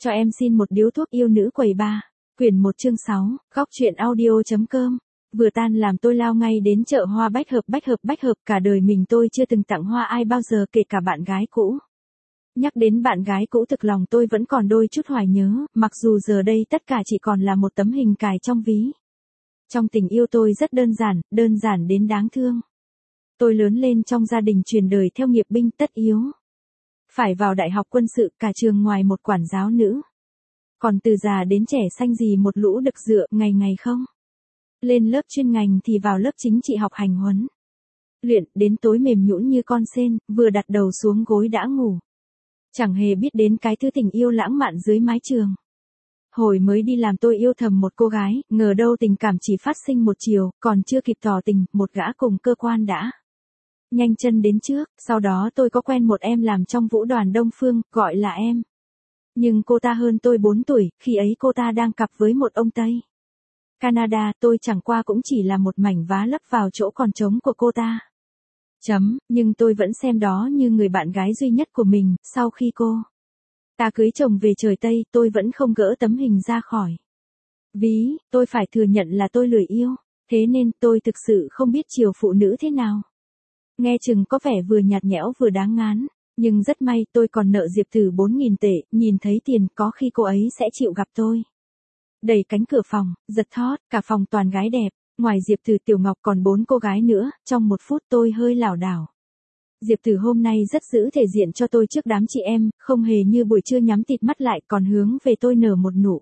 Cho em xin một điếu thuốc yêu nữ quầy ba. Quyển 1 chương 6, góc truyện audio.com. Vừa tan làm tôi lao ngay đến chợ hoa bách hợp, cả đời mình tôi chưa từng tặng hoa ai bao giờ kể cả bạn gái cũ. Nhắc đến bạn gái cũ thực lòng tôi vẫn còn đôi chút hoài nhớ, mặc dù giờ đây tất cả chỉ còn là một tấm hình cài trong ví. Trong tình yêu tôi rất đơn giản đến đáng thương. Tôi lớn lên trong gia đình truyền đời theo nghiệp binh tất yếu. Phải vào đại học quân sự, cả trường ngoài một quản giáo nữ. Còn từ già đến trẻ xanh gì một lũ đực dựa, ngày không. Lên lớp chuyên ngành thì vào lớp chính trị học hành huấn. Luyện, đến tối mềm nhũn như con sên, vừa đặt đầu xuống gối đã ngủ. Chẳng hề biết đến cái thứ tình yêu lãng mạn dưới mái trường. Hồi mới đi làm tôi yêu thầm một cô gái, ngờ đâu tình cảm chỉ phát sinh một chiều, còn chưa kịp tỏ tình, một gã cùng cơ quan đã nhanh chân đến trước. Sau đó tôi có quen một em làm trong vũ đoàn Đông Phương, gọi là em. Nhưng cô ta hơn tôi 4 tuổi, khi ấy cô ta đang cặp với một ông Tây Canada, tôi chẳng qua cũng chỉ là một mảnh vá lấp vào chỗ còn trống của cô ta. Nhưng tôi vẫn xem đó như người bạn gái duy nhất của mình. Sau khi cô ta cưới chồng về trời Tây, tôi vẫn không gỡ tấm hình ra khỏi ví. Tôi phải thừa nhận là tôi lười yêu, thế nên tôi thực sự không biết chiều phụ nữ thế nào. Nghe chừng có vẻ vừa nhạt nhẽo vừa đáng ngán, nhưng rất may tôi còn nợ Diệp Tử 4.000 tệ, nhìn thấy tiền có khi cô ấy sẽ chịu gặp tôi. Đẩy cánh cửa phòng, giật thót, cả phòng toàn gái đẹp, ngoài Diệp Tử Tiểu Ngọc còn 4 cô gái nữa, trong 1 phút tôi hơi lảo đảo. Diệp Tử hôm nay rất giữ thể diện cho tôi trước đám chị em, không hề như buổi trưa nhắm tịt mắt lại, còn hướng về tôi nở một nụ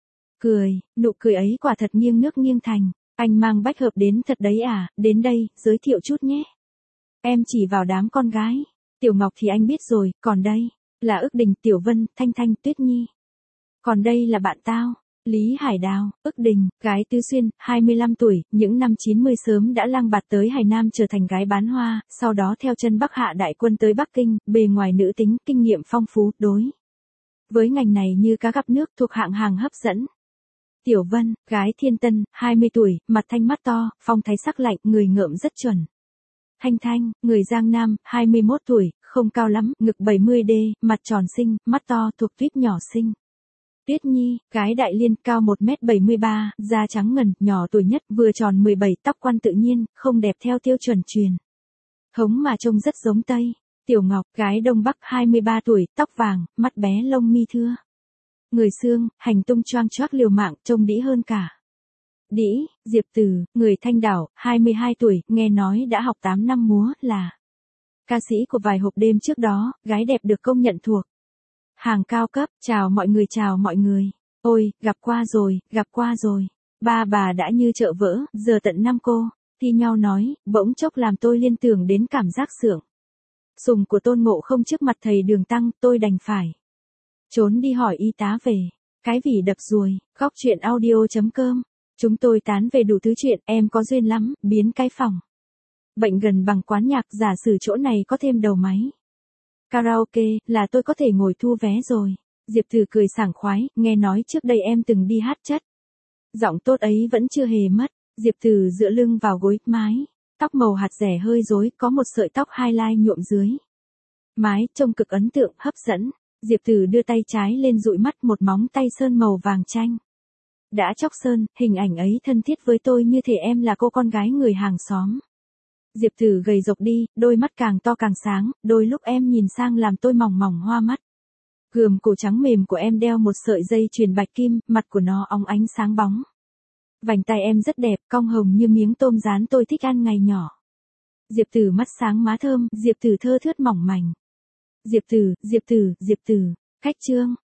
cười ấy quả thật nghiêng nước nghiêng thành. Anh mang bách hợp đến thật đấy à, đến đây, giới thiệu chút nhé. Em chỉ vào đám con gái. Tiểu Ngọc thì anh biết rồi, còn đây là Ức Đình, Tiểu Vân, Thanh Thanh, Tuyết Nhi. Còn đây là bạn tao, Lý Hải Đào. Ức Đình, gái Tứ Xuyên, 25 tuổi, những năm 90 sớm đã lang bạt tới Hải Nam trở thành gái bán hoa, sau đó theo chân Bắc Hạ đại quân tới Bắc Kinh, bề ngoài nữ tính, kinh nghiệm phong phú, đối với ngành này như cá gặp nước, thuộc hạng hàng hấp dẫn. Tiểu Vân, gái Thiên Tân, 20 tuổi, mặt thanh mắt to, phong thái sắc lạnh, người ngợm rất chuẩn. Thanh Thanh, người Giang Nam, 21 tuổi, không cao lắm, ngực 70D, mặt tròn xinh, mắt to, thuộc tuyết nhỏ xinh. Tuyết Nhi, gái Đại Liên, cao 1m73, da trắng ngần, nhỏ tuổi nhất, vừa tròn 17, tóc quăn tự nhiên, không đẹp theo tiêu chuẩn truyền thống mà trông rất giống Tây. Tiểu Ngọc, gái Đông Bắc, 23 tuổi, tóc vàng, mắt bé, lông mi thưa. Người xương, hành tung choang choác liều mạng, trông đĩ hơn cả đĩ. Diệp Tử, người Thanh Đảo, 22 tuổi, nghe nói đã học 8 năm múa, là ca sĩ của vài hộp đêm trước đó, gái đẹp được công nhận thuộc hàng cao cấp. Chào mọi người. Ôi, gặp qua rồi. Ba bà đã như chợ vỡ, giờ tận 5 cô thi nhau nói, bỗng chốc làm tôi liên tưởng đến cảm giác sượng sùng của Tôn Ngộ Không trước mặt thầy Đường Tăng, tôi đành phải trốn đi hỏi y tá về cái vỉ đập ruồi. Góc truyện audio.com. Chúng tôi tán về đủ thứ chuyện, em có duyên lắm, biến cái phòng bệnh gần bằng quán nhạc, giả sử chỗ này có thêm đầu máy karaoke, là tôi có thể ngồi thu vé rồi. Diệp Tử cười sảng khoái, nghe nói trước đây em từng đi hát chất. Giọng tốt ấy vẫn chưa hề mất. Diệp Tử dựa lưng vào gối, mái tóc màu hạt rẻ hơi rối, có một sợi tóc highlight nhuộm dưới mái, trông cực ấn tượng, hấp dẫn. Diệp Tử đưa tay trái lên dụi mắt, một móng tay sơn màu vàng chanh đã chóc sơn, hình ảnh ấy thân thiết với tôi như thể em là cô con gái người hàng xóm. Diệp Tử gầy rộc đi, đôi mắt càng to càng sáng, đôi lúc em nhìn sang làm tôi mỏng hoa mắt. Gườm cổ trắng mềm của em đeo một sợi dây chuyền bạch kim, mặt của nó óng ánh sáng bóng. Vành tay em rất đẹp, cong hồng như miếng tôm rán, tôi thích ăn ngày nhỏ. Diệp Tử mắt sáng má thơm, Diệp Tử thơ thướt mỏng mảnh. Diệp Tử, cách chương.